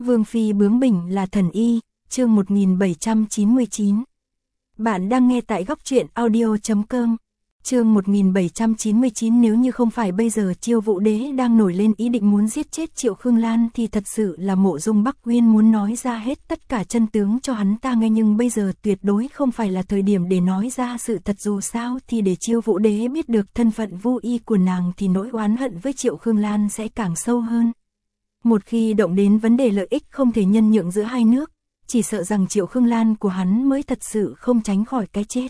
Vương phi bướng bỉnh là thần y, chương 1799. Bạn đang nghe tại góc truyện audio.com. Chương 1799. Nếu như không phải bây giờ Chiêu Vũ Đế đang nổi lên ý định muốn giết chết Triệu Khương Lan thì thật sự là Mộ Dung Bắc Uyên muốn nói ra hết tất cả chân tướng cho hắn ta nghe, nhưng bây giờ tuyệt đối không phải là thời điểm để nói ra sự thật, dù sao thì để Chiêu Vũ Đế biết được thân phận vô y của nàng thì nỗi oán hận với Triệu Khương Lan sẽ càng sâu hơn. Một khi động đến vấn đề lợi ích không thể nhân nhượng giữa hai nước, chỉ sợ rằng Triệu Khương Lan của hắn mới thật sự không tránh khỏi cái chết.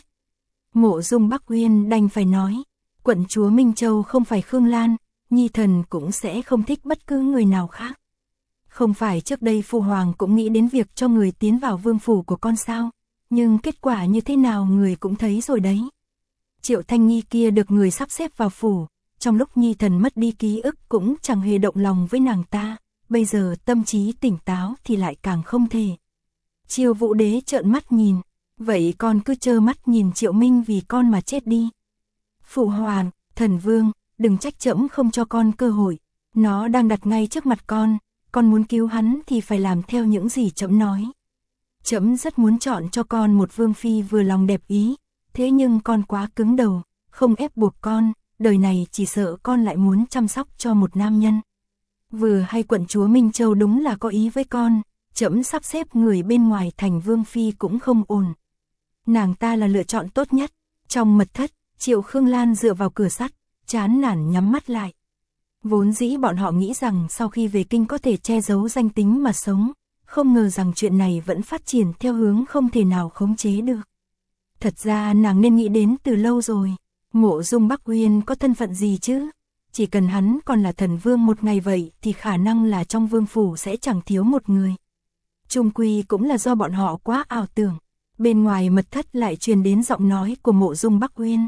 Mộ Dung Bắc Uyên đành phải nói, quận chúa Minh Châu không phải Khương Lan, nhi thần cũng sẽ không thích bất cứ người nào khác. Không phải trước đây Phu Hoàng cũng nghĩ đến việc cho người tiến vào vương phủ của con sao, nhưng kết quả như thế nào người cũng thấy rồi đấy. Triệu Thanh Nhi kia được người sắp xếp vào phủ, trong lúc nhi thần mất đi ký ức cũng chẳng hề động lòng với nàng ta, bây giờ tâm trí tỉnh táo thì lại càng không thể. Chiêu Vũ Đế trợn mắt nhìn, vậy con cứ trơ mắt nhìn Triệu Minh vì con mà chết đi. Phụ hoàng, thần vương, đừng trách trẫm không cho con cơ hội, nó đang đặt ngay trước mặt con muốn cứu hắn thì phải làm theo những gì trẫm nói. Trẫm rất muốn chọn cho con một vương phi vừa lòng đẹp ý, thế nhưng con quá cứng đầu, không ép buộc con, đời này chỉ sợ con lại muốn chăm sóc cho một nam nhân. Vừa hay quận chúa Minh Châu đúng là có ý với con, trẫm sắp xếp người bên ngoài thành vương phi cũng không ổn. Nàng ta là lựa chọn tốt nhất. Trong mật thất, Triệu Khương Lan dựa vào cửa sắt, chán nản nhắm mắt lại. Vốn dĩ bọn họ nghĩ rằng sau khi về kinh có thể che giấu danh tính mà sống, không ngờ rằng chuyện này vẫn phát triển theo hướng không thể nào khống chế được. Thật ra nàng nên nghĩ đến từ lâu rồi, Mộ Dung Bắc Uyên có thân phận gì chứ? Chỉ cần hắn còn là thần vương một ngày vậy thì khả năng là trong vương phủ sẽ chẳng thiếu một người. Chung quy cũng là do bọn họ quá ảo tưởng. Bên ngoài mật thất lại truyền đến giọng nói của Mộ Dung Bắc Uyên.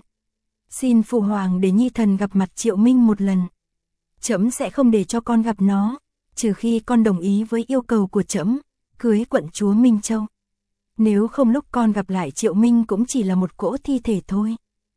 Xin Phụ Hoàng để nhi thần gặp mặt Triệu Minh một lần. Trẫm sẽ không để cho con gặp nó, trừ khi con đồng ý với yêu cầu của trẫm, cưới quận chúa Minh Châu. Nếu không lúc con gặp lại Triệu Minh cũng chỉ là một cỗ thi thể thôi.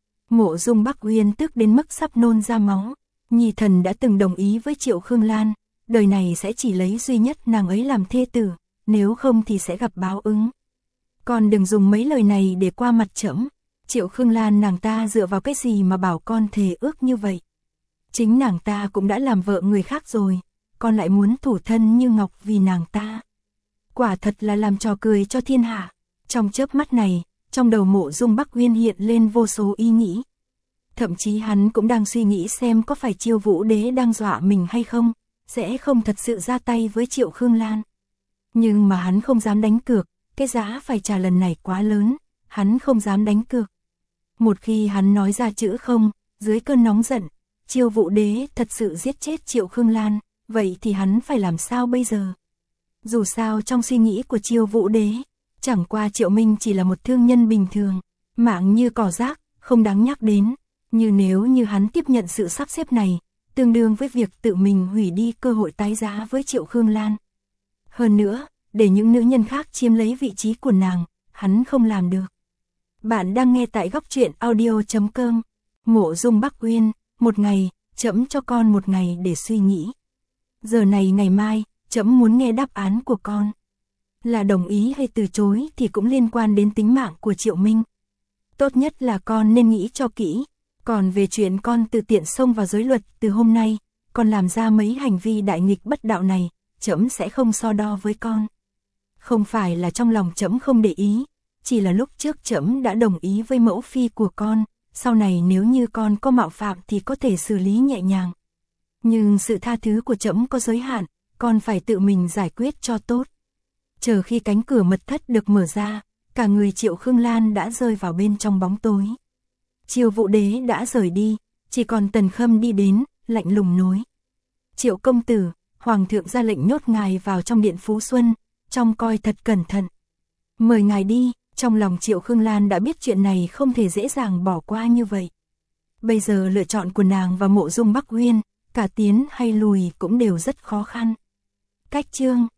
Mộ Dung Bắc Uyên tức đến mức sắp nôn ra máu. Nhi thần đã từng đồng ý với Triệu Khương Lan, đời này sẽ chỉ lấy duy nhất nàng ấy làm thê tử, nếu không thì sẽ gặp báo ứng. Con đừng dùng mấy lời này để qua mặt trẫm. Triệu Khương Lan nàng ta dựa vào cái gì mà bảo con thề ước như vậy? Chính nàng ta cũng đã làm vợ người khác rồi, con lại muốn thủ thân như ngọc vì nàng ta. Quả thật là làm trò cười cho thiên hạ. Trong chớp mắt này, trong đầu Mộ Dung Bắc Uyên hiện lên vô số ý nghĩ. Thậm chí hắn cũng đang suy nghĩ xem có phải Chiêu Vũ Đế đang dọa mình hay không, sẽ không thật sự ra tay với Triệu Khương Lan. Nhưng mà hắn không dám đánh cược, cái giá phải trả lần này quá lớn, hắn không dám đánh cược. Một khi hắn nói ra chữ không, dưới cơn nóng giận, Chiêu Vũ Đế thật sự giết chết Triệu Khương Lan, vậy thì hắn phải làm sao bây giờ? Dù sao trong suy nghĩ của Chiêu Vũ Đế, chẳng qua Triệu Minh chỉ là một thương nhân bình thường, mạng như cỏ rác, không đáng nhắc đến. Như nếu như hắn tiếp nhận sự sắp xếp này, tương đương với việc tự mình hủy đi cơ hội tái giá với Triệu Khương Lan. Hơn nữa, để những nữ nhân khác chiếm lấy vị trí của nàng, hắn không làm được. Bạn đang nghe tại góc truyện audio.com. Mộ Dung Bắc Uyên, một ngày, trẫm cho con một ngày để suy nghĩ. Giờ này ngày mai, trẫm muốn nghe đáp án của con. Là đồng ý hay từ chối thì cũng liên quan đến tính mạng của Triệu Minh. Tốt nhất là con nên nghĩ cho kỹ. Còn về chuyện con tự tiện xông vào giới luật từ hôm nay, con làm ra mấy hành vi đại nghịch bất đạo này, trẫm sẽ không so đo với con. Không phải là trong lòng trẫm không để ý, chỉ là lúc trước trẫm đã đồng ý với mẫu phi của con, sau này nếu như con có mạo phạm thì có thể xử lý nhẹ nhàng. Nhưng sự tha thứ của trẫm có giới hạn, con phải tự mình giải quyết cho tốt. Chờ khi cánh cửa mật thất được mở ra, cả người Triệu Khương Lan đã rơi vào bên trong bóng tối. Chiêu Vũ Đế đã rời đi, chỉ còn Tần Khâm đi đến, lạnh lùng nói. Triệu công tử, Hoàng thượng ra lệnh nhốt ngài vào trong điện Phú Xuân, trông coi thật cẩn thận. Mời ngài đi. Trong lòng Triệu Khương Lan đã biết chuyện này không thể dễ dàng bỏ qua như vậy. Bây giờ lựa chọn của nàng và Mộ Dung Bắc Uyên, cả tiến hay lùi cũng đều rất khó khăn. Cách chương